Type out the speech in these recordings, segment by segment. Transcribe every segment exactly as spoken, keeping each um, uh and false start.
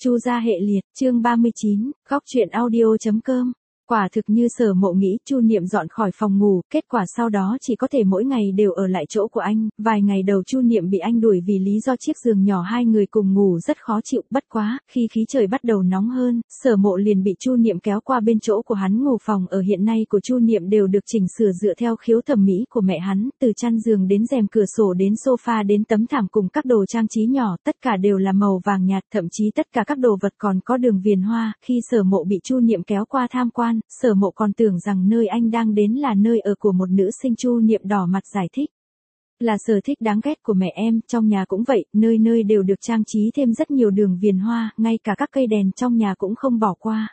Chu gia hệ liệt, chương ba mươi chín, góc truyện audio.com. Quả thực như Sở Mộ nghĩ, Chu Niệm dọn khỏi phòng ngủ, kết quả sau đó chỉ có thể mỗi ngày đều ở lại chỗ của anh. Vài ngày đầu Chu Niệm bị anh đuổi vì lý do chiếc giường nhỏ hai người cùng ngủ rất khó chịu, bất quá, khi khí trời bắt đầu nóng hơn, Sở Mộ liền bị Chu Niệm kéo qua bên chỗ của hắn ngủ. Phòng ở hiện nay của Chu Niệm đều được chỉnh sửa dựa theo khiếu thẩm mỹ của mẹ hắn, từ chăn giường đến rèm cửa sổ đến sofa đến tấm thảm cùng các đồ trang trí nhỏ, tất cả đều là màu vàng nhạt, thậm chí tất cả các đồ vật còn có đường viền hoa. Khi Sở Mộ bị Chu Niệm kéo qua tham quan, Sở Mộ còn tưởng rằng nơi anh đang đến là nơi ở của một nữ sinh. Chu Niệm đỏ mặt giải thích. Là sở thích đáng ghét của mẹ em, trong nhà cũng vậy, nơi nơi đều được trang trí thêm rất nhiều đường viền hoa, ngay cả các cây đèn trong nhà cũng không bỏ qua.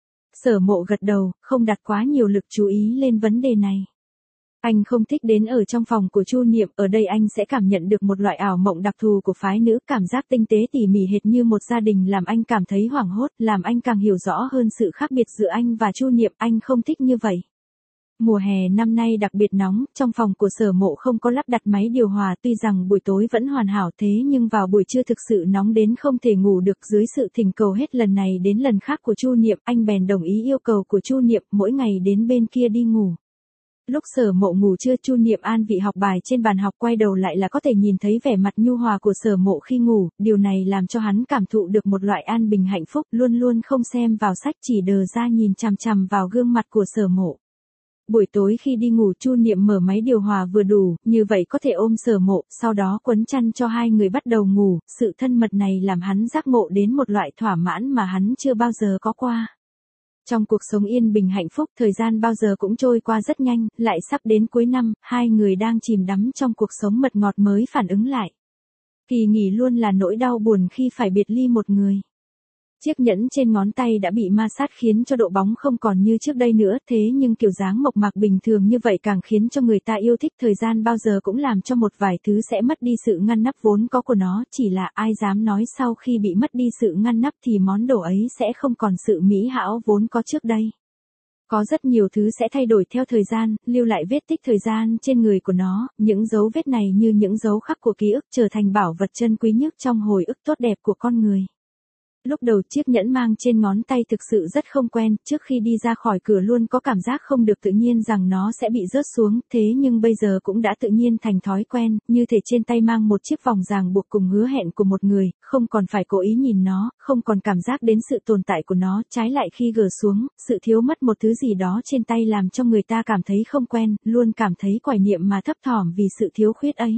Sở Mộ gật đầu, không đặt quá nhiều lực chú ý lên vấn đề này. Anh không thích đến ở trong phòng của Chu Niệm, ở đây anh sẽ cảm nhận được một loại ảo mộng đặc thù của phái nữ, cảm giác tinh tế tỉ mỉ hệt như một gia đình làm anh cảm thấy hoảng hốt, làm anh càng hiểu rõ hơn sự khác biệt giữa anh và Chu Niệm, anh không thích như vậy. Mùa hè năm nay đặc biệt nóng, trong phòng của Sở Mộ không có lắp đặt máy điều hòa, tuy rằng buổi tối vẫn hoàn hảo thế nhưng vào buổi trưa thực sự nóng đến không thể ngủ được. Dưới sự thỉnh cầu hết lần này đến lần khác của Chu Niệm, anh bèn đồng ý yêu cầu của Chu Niệm, mỗi ngày đến bên kia đi ngủ. Lúc Sở Mộ ngủ trưa, Chu Niệm an vị học bài trên bàn học, quay đầu lại là có thể nhìn thấy vẻ mặt nhu hòa của Sở Mộ khi ngủ, điều này làm cho hắn cảm thụ được một loại an bình hạnh phúc, luôn luôn không xem vào sách, chỉ đờ ra nhìn chằm chằm vào gương mặt của Sở Mộ. Buổi tối khi đi ngủ, Chu Niệm mở máy điều hòa vừa đủ, như vậy có thể ôm Sở Mộ, sau đó quấn chăn cho hai người bắt đầu ngủ. Sự thân mật này làm hắn giác ngộ đến một loại thỏa mãn mà hắn chưa bao giờ có qua. Trong cuộc sống yên bình hạnh phúc, thời gian bao giờ cũng trôi qua rất nhanh, lại sắp đến cuối năm, hai người đang chìm đắm trong cuộc sống mật ngọt mới phản ứng lại. Kỳ nghỉ luôn là nỗi đau buồn khi phải biệt ly một người. Chiếc nhẫn trên ngón tay đã bị ma sát khiến cho độ bóng không còn như trước đây nữa, thế nhưng kiểu dáng mộc mạc bình thường như vậy càng khiến cho người ta yêu thích. Thời gian bao giờ cũng làm cho một vài thứ sẽ mất đi sự ngăn nắp vốn có của nó, chỉ là ai dám nói sau khi bị mất đi sự ngăn nắp thì món đồ ấy sẽ không còn sự mỹ hảo vốn có trước đây. Có rất nhiều thứ sẽ thay đổi theo thời gian, lưu lại vết tích thời gian trên người của nó, những dấu vết này như những dấu khắc của ký ức, trở thành bảo vật chân quý nhất trong hồi ức tốt đẹp của con người. Lúc đầu chiếc nhẫn mang trên ngón tay thực sự rất không quen, trước khi đi ra khỏi cửa luôn có cảm giác không được tự nhiên rằng nó sẽ bị rớt xuống, thế nhưng bây giờ cũng đã tự nhiên thành thói quen, như thể trên tay mang một chiếc vòng ràng buộc cùng hứa hẹn của một người, không còn phải cố ý nhìn nó, không còn cảm giác đến sự tồn tại của nó, trái lại khi gỡ xuống, sự thiếu mất một thứ gì đó trên tay làm cho người ta cảm thấy không quen, luôn cảm thấy hoài niệm mà thấp thỏm vì sự thiếu khuyết ấy.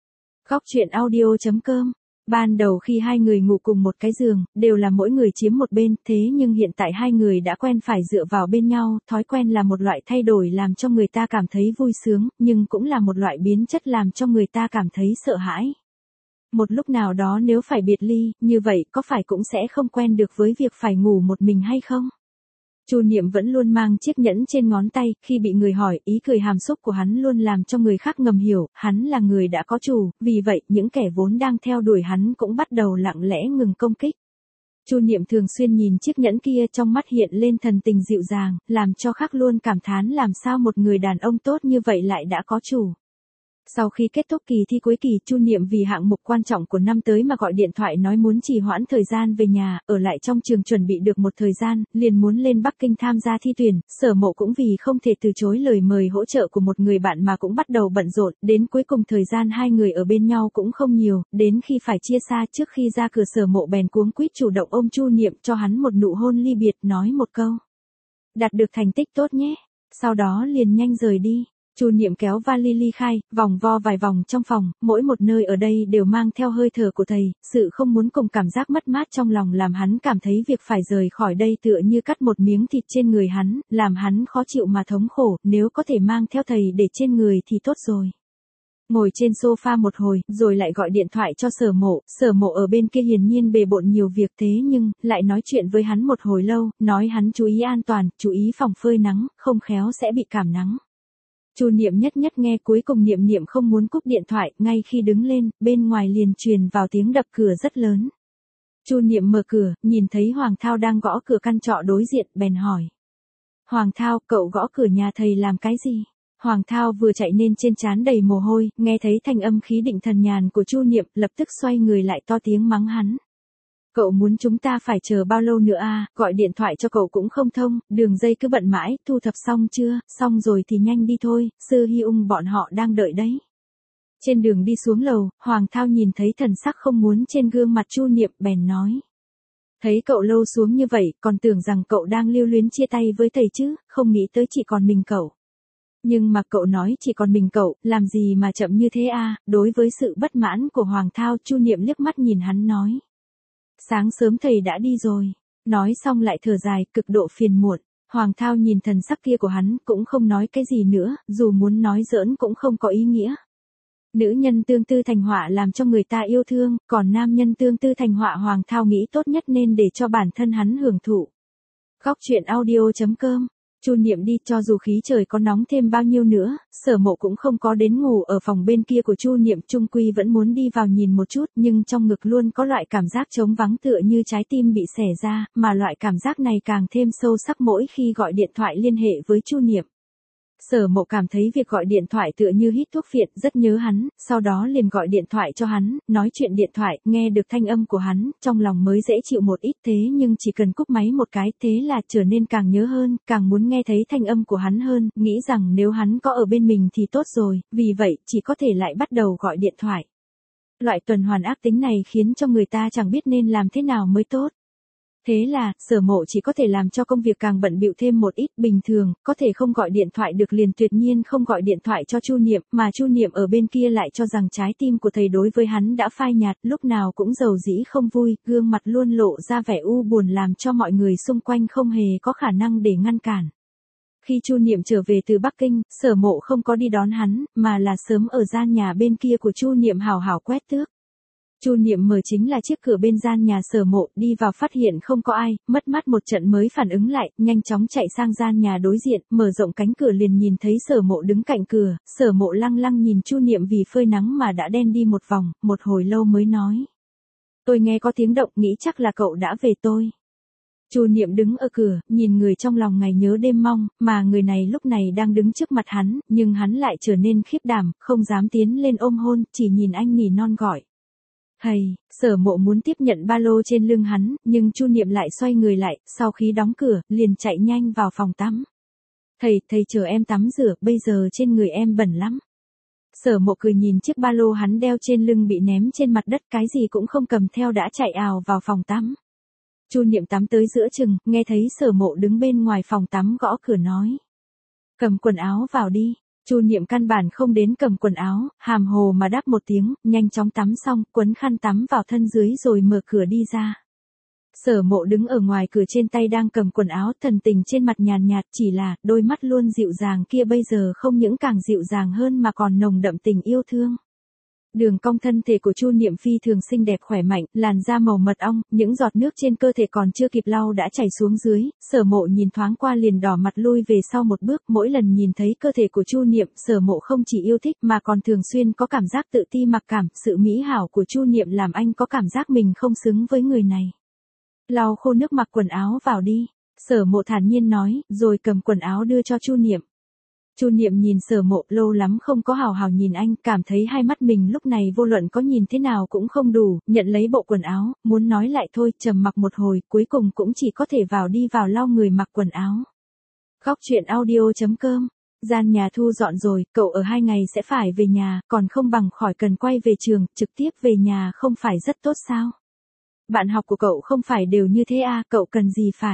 Góc truyện audio.com. Ban đầu khi hai người ngủ cùng một cái giường, đều là mỗi người chiếm một bên, thế nhưng hiện tại hai người đã quen phải dựa vào bên nhau, thói quen là một loại thay đổi làm cho người ta cảm thấy vui sướng, nhưng cũng là một loại biến chất làm cho người ta cảm thấy sợ hãi. Một lúc nào đó nếu phải biệt ly, như vậy có phải cũng sẽ không quen được với việc phải ngủ một mình hay không? Chu Niệm vẫn luôn mang chiếc nhẫn trên ngón tay, khi bị người hỏi, ý cười hàm xúc của hắn luôn làm cho người khác ngầm hiểu, hắn là người đã có chủ, vì vậy, những kẻ vốn đang theo đuổi hắn cũng bắt đầu lặng lẽ ngừng công kích. Chu Niệm thường xuyên nhìn chiếc nhẫn kia, trong mắt hiện lên thần tình dịu dàng, làm cho khác luôn cảm thán làm sao một người đàn ông tốt như vậy lại đã có chủ. Sau khi kết thúc kỳ thi cuối kỳ, Chu Niệm vì hạng mục quan trọng của năm tới mà gọi điện thoại nói muốn trì hoãn thời gian về nhà, ở lại trong trường chuẩn bị được một thời gian, liền muốn lên Bắc Kinh tham gia thi tuyển. Sở Mộ cũng vì không thể từ chối lời mời hỗ trợ của một người bạn mà cũng bắt đầu bận rộn, đến cuối cùng thời gian hai người ở bên nhau cũng không nhiều, đến khi phải chia xa, trước khi ra cửa Sở Mộ bèn cuống quýt chủ động ôm Chu Niệm, cho hắn một nụ hôn ly biệt, nói một câu: "Đạt được thành tích tốt nhé." Sau đó liền nhanh rời đi. Chu Niệm kéo vali ly khai, vòng vo vài vòng trong phòng, mỗi một nơi ở đây đều mang theo hơi thở của thầy, sự không muốn cùng cảm giác mất mát trong lòng làm hắn cảm thấy việc phải rời khỏi đây tựa như cắt một miếng thịt trên người hắn, làm hắn khó chịu mà thống khổ, nếu có thể mang theo thầy để trên người thì tốt rồi. Ngồi trên sofa một hồi, rồi lại gọi điện thoại cho Sở Mộ, Sở Mộ ở bên kia hiển nhiên bề bộn nhiều việc thế nhưng, lại nói chuyện với hắn một hồi lâu, nói hắn chú ý an toàn, chú ý phòng phơi nắng, không khéo sẽ bị cảm nắng. Chu Niệm nhất nhất nghe, cuối cùng Niệm Niệm không muốn cúp điện thoại, ngay khi đứng lên, bên ngoài liền truyền vào tiếng đập cửa rất lớn. Chu Niệm mở cửa, nhìn thấy Hoàng Thao đang gõ cửa căn trọ đối diện, bèn hỏi: "Hoàng Thao, cậu gõ cửa nhà thầy làm cái gì?" Hoàng Thao vừa chạy nên trên trán đầy mồ hôi, nghe thấy thanh âm khí định thần nhàn của Chu Niệm, lập tức xoay người lại to tiếng mắng hắn: Cậu muốn chúng ta phải chờ bao lâu nữa à, gọi điện thoại cho cậu cũng không thông, đường dây cứ bận mãi, thu thập xong chưa, xong rồi thì nhanh đi thôi, Sư Hy Ung bọn họ đang đợi đấy. Trên đường đi xuống lầu, Hoàng Thao nhìn thấy thần sắc không muốn trên gương mặt Chu Niệm bèn nói. Thấy cậu lâu xuống như vậy, còn tưởng rằng cậu đang lưu luyến chia tay với thầy chứ, không nghĩ tới chỉ còn mình cậu. Nhưng mà cậu nói chỉ còn mình cậu, làm gì mà chậm như thế à, đối với sự bất mãn của Hoàng Thao, Chu Niệm liếc mắt nhìn hắn nói. Sáng sớm thầy đã đi rồi. Nói xong lại thở dài, cực độ phiền muộn. Hoàng Thao nhìn thần sắc kia của hắn, cũng không nói cái gì nữa, dù muốn nói giỡn cũng không có ý nghĩa. Nữ nhân tương tư thành họa làm cho người ta yêu thương, còn nam nhân tương tư thành họa Hoàng Thao nghĩ tốt nhất nên để cho bản thân hắn hưởng thụ. Góc truyện audio chấm com. Chu Niệm đi, cho dù khí trời có nóng thêm bao nhiêu nữa, Sở Mộ cũng không có đến ngủ ở phòng bên kia của Chu Niệm, chung quy vẫn muốn đi vào nhìn một chút, nhưng trong ngực luôn có loại cảm giác trống vắng tựa như trái tim bị xẻ ra, mà loại cảm giác này càng thêm sâu sắc mỗi khi gọi điện thoại liên hệ với Chu Niệm. Sở Mộ cảm thấy việc gọi điện thoại tựa như hít thuốc phiện, rất nhớ hắn, sau đó liền gọi điện thoại cho hắn, nói chuyện điện thoại, nghe được thanh âm của hắn, trong lòng mới dễ chịu một ít, thế nhưng chỉ cần cúp máy một cái, thế là trở nên càng nhớ hơn, càng muốn nghe thấy thanh âm của hắn hơn, nghĩ rằng nếu hắn có ở bên mình thì tốt rồi, vì vậy, chỉ có thể lại bắt đầu gọi điện thoại. Loại tuần hoàn ác tính này khiến cho người ta chẳng biết nên làm thế nào mới tốt. Thế là, Sở Mộ chỉ có thể làm cho công việc càng bận bịu thêm một ít, bình thường, có thể không gọi điện thoại được liền tuyệt nhiên không gọi điện thoại cho Chu Niệm, mà Chu Niệm ở bên kia lại cho rằng trái tim của thầy đối với hắn đã phai nhạt, lúc nào cũng rầu rĩ không vui, gương mặt luôn lộ ra vẻ u buồn làm cho mọi người xung quanh không hề có khả năng để ngăn cản. Khi Chu Niệm trở về từ Bắc Kinh, Sở Mộ không có đi đón hắn, mà là sớm ở gian nhà bên kia của Chu Niệm hào hào quét tước. Chu Niệm mở chính là chiếc cửa bên gian nhà Sở Mộ, đi vào phát hiện không có ai, mất mát một trận mới phản ứng lại, nhanh chóng chạy sang gian nhà đối diện, mở rộng cánh cửa liền nhìn thấy Sở Mộ đứng cạnh cửa, Sở Mộ lăng lăng nhìn Chu Niệm vì phơi nắng mà đã đen đi một vòng, một hồi lâu mới nói. Tôi nghe có tiếng động, nghĩ chắc là cậu đã về tôi. Chu Niệm đứng ở cửa, nhìn người trong lòng ngày nhớ đêm mong, mà người này lúc này đang đứng trước mặt hắn, nhưng hắn lại trở nên khiếp đảm, không dám tiến lên ôm hôn, chỉ nhìn anh nỉ non gọi. Thầy, Sở Mộ muốn tiếp nhận ba lô trên lưng hắn, nhưng Chu Niệm lại xoay người lại, sau khi đóng cửa, liền chạy nhanh vào phòng tắm. Thầy, thầy chờ em tắm rửa, bây giờ trên người em bẩn lắm. Sở Mộ cười nhìn chiếc ba lô hắn đeo trên lưng bị ném trên mặt đất, cái gì cũng không cầm theo đã chạy ào vào phòng tắm. Chu Niệm tắm tới giữa chừng, nghe thấy Sở Mộ đứng bên ngoài phòng tắm gõ cửa nói. Cầm quần áo vào đi. Chu Niệm căn bản không đến cầm quần áo, hàm hồ mà đáp một tiếng, nhanh chóng tắm xong, quấn khăn tắm vào thân dưới rồi mở cửa đi ra. Sở Mộ đứng ở ngoài cửa trên tay đang cầm quần áo, thần tình trên mặt nhàn nhạt, chỉ là, đôi mắt luôn dịu dàng kia bây giờ không những càng dịu dàng hơn mà còn nồng đậm tình yêu thương. Đường cong thân thể của Chu Niệm phi thường xinh đẹp khỏe mạnh, làn da màu mật ong, những giọt nước trên cơ thể còn chưa kịp lau đã chảy xuống dưới, Sở Mộ nhìn thoáng qua liền đỏ mặt lui về sau một bước, mỗi lần nhìn thấy cơ thể của Chu Niệm, Sở Mộ không chỉ yêu thích mà còn thường xuyên có cảm giác tự ti mặc cảm, sự mỹ hảo của Chu Niệm làm anh có cảm giác mình không xứng với người này. Lau khô nước mặc quần áo vào đi, Sở Mộ thản nhiên nói, rồi cầm quần áo đưa cho Chu Niệm. Chu Niệm nhìn Sở Mộ, lâu lắm không có hào hào nhìn anh, cảm thấy hai mắt mình lúc này vô luận có nhìn thế nào cũng không đủ, nhận lấy bộ quần áo, muốn nói lại thôi, trầm mặc một hồi, cuối cùng cũng chỉ có thể vào đi vào lau người mặc quần áo. Góc truyện audio chấm com. Gian nhà thu dọn rồi, cậu ở hai ngày sẽ phải về nhà, còn không bằng khỏi cần quay về trường, trực tiếp về nhà không phải rất tốt sao? Bạn học của cậu không phải đều như thế à, cậu cần gì phải?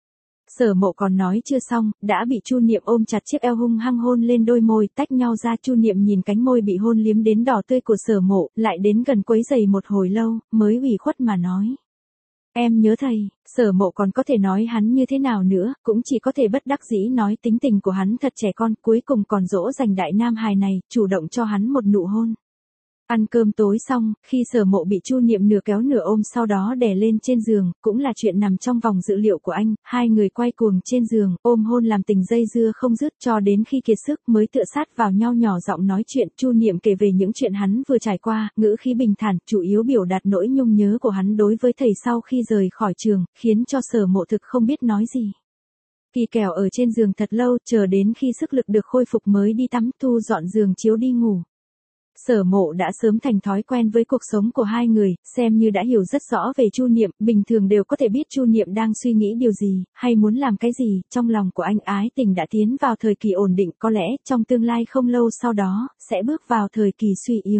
Sở Mộ còn nói chưa xong, đã bị Chu Niệm ôm chặt chiếc eo hung hăng hôn lên đôi môi, tách nhau ra. Chu Niệm nhìn cánh môi bị hôn liếm đến đỏ tươi của Sở Mộ, lại đến gần quấy giày một hồi lâu, mới ủy khuất mà nói. Em nhớ thầy. Sở Mộ còn có thể nói hắn như thế nào nữa, cũng chỉ có thể bất đắc dĩ nói tính tình của hắn thật trẻ con, cuối cùng còn dỗ dành đại nam hài này, chủ động cho hắn một nụ hôn. Ăn cơm tối xong, khi Sở Mộ bị Chu Niệm nửa kéo nửa ôm sau đó đè lên trên giường, cũng là chuyện nằm trong vòng dự liệu của anh, hai người quay cuồng trên giường, ôm hôn làm tình dây dưa không dứt cho đến khi kiệt sức mới tựa sát vào nhau nhỏ giọng nói chuyện. Chu Niệm kể về những chuyện hắn vừa trải qua, ngữ khí bình thản, chủ yếu biểu đạt nỗi nhung nhớ của hắn đối với thầy sau khi rời khỏi trường, khiến cho Sở Mộ thực không biết nói gì. Kỳ kèo ở trên giường thật lâu, chờ đến khi sức lực được khôi phục mới đi tắm, thu dọn giường chiếu đi ngủ. Sở Mộ đã sớm thành thói quen với cuộc sống của hai người, xem như đã hiểu rất rõ về Chu Niệm, bình thường đều có thể biết Chu Niệm đang suy nghĩ điều gì, hay muốn làm cái gì, trong lòng của anh Ái Tình đã tiến vào thời kỳ ổn định, có lẽ trong tương lai không lâu sau đó, sẽ bước vào thời kỳ suy yếu.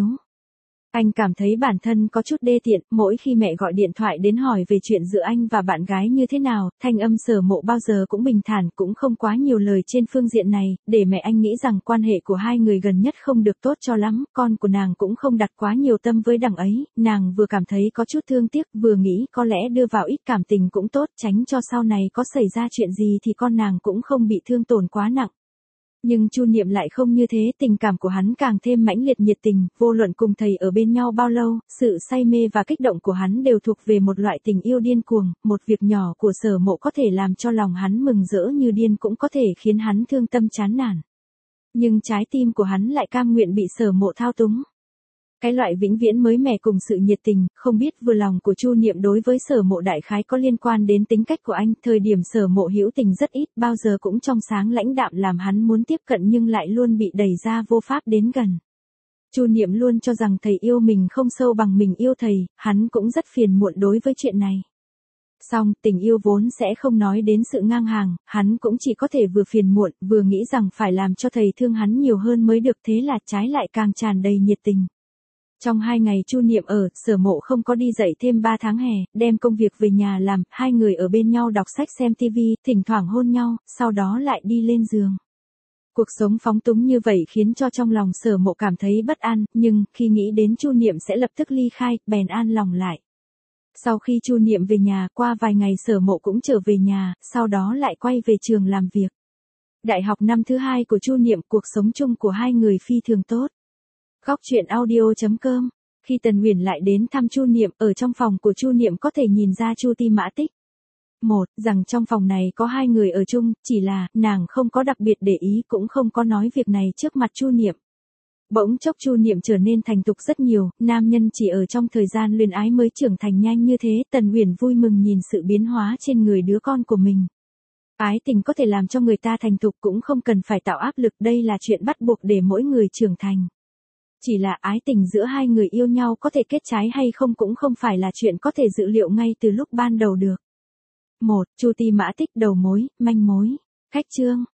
Anh cảm thấy bản thân có chút đê tiện, mỗi khi mẹ gọi điện thoại đến hỏi về chuyện giữa anh và bạn gái như thế nào, thanh âm Sở Mộ bao giờ cũng bình thản, cũng không quá nhiều lời trên phương diện này, để mẹ anh nghĩ rằng quan hệ của hai người gần nhất không được tốt cho lắm, con của nàng cũng không đặt quá nhiều tâm với đằng ấy, nàng vừa cảm thấy có chút thương tiếc, vừa nghĩ có lẽ đưa vào ít cảm tình cũng tốt, tránh cho sau này có xảy ra chuyện gì thì con nàng cũng không bị thương tổn quá nặng. Nhưng Chu Niệm lại không như thế, tình cảm của hắn càng thêm mãnh liệt nhiệt tình, vô luận cùng thầy ở bên nhau bao lâu, sự say mê và kích động của hắn đều thuộc về một loại tình yêu điên cuồng, một việc nhỏ của Sở Mộ có thể làm cho lòng hắn mừng rỡ như điên cũng có thể khiến hắn thương tâm chán nản. Nhưng trái tim của hắn lại cam nguyện bị Sở Mộ thao túng. Cái loại vĩnh viễn mới mẻ cùng sự nhiệt tình, không biết vừa lòng của Chu Niệm đối với Sở Mộ đại khái có liên quan đến tính cách của anh, thời điểm Sở Mộ hữu tình rất ít, bao giờ cũng trong sáng lãnh đạm làm hắn muốn tiếp cận nhưng lại luôn bị đẩy ra vô pháp đến gần. Chu Niệm luôn cho rằng thầy yêu mình không sâu bằng mình yêu thầy, hắn cũng rất phiền muộn đối với chuyện này. Song, tình yêu vốn sẽ không nói đến sự ngang hàng, hắn cũng chỉ có thể vừa phiền muộn, vừa nghĩ rằng phải làm cho thầy thương hắn nhiều hơn mới được, thế là trái lại càng tràn đầy nhiệt tình. Trong hai ngày Chu Niệm ở, Sở Mộ không có đi dạy thêm ba tháng hè, đem công việc về nhà làm, hai người ở bên nhau đọc sách xem tivi, thỉnh thoảng hôn nhau, sau đó lại đi lên giường. Cuộc sống phóng túng như vậy khiến cho trong lòng Sở Mộ cảm thấy bất an, nhưng, khi nghĩ đến Chu Niệm sẽ lập tức ly khai, bèn an lòng lại. Sau khi Chu Niệm về nhà, qua vài ngày Sở Mộ cũng trở về nhà, sau đó lại quay về trường làm việc. Đại học năm thứ hai của Chu Niệm, cuộc sống chung của hai người phi thường tốt. Góc truyện audio chấm com. Khi Tần Uyển lại đến thăm Chu Niệm, ở trong phòng của Chu Niệm có thể nhìn ra Chu Ti Mã Tích. Một, rằng trong phòng này có hai người ở chung, chỉ là, nàng không có đặc biệt để ý cũng không có nói việc này trước mặt Chu Niệm. Bỗng chốc Chu Niệm trở nên thành thục rất nhiều, nam nhân chỉ ở trong thời gian luyến ái mới trưởng thành nhanh như thế, Tần Uyển vui mừng nhìn sự biến hóa trên người đứa con của mình. Ái tình có thể làm cho người ta thành thục cũng không cần phải tạo áp lực, đây là chuyện bắt buộc để mỗi người trưởng thành. Chỉ là ái tình giữa hai người yêu nhau có thể kết trái hay không cũng không phải là chuyện có thể dự liệu ngay từ lúc ban đầu được. Một, Chu Ti Mã Tích đầu mối, manh mối. Khách chương.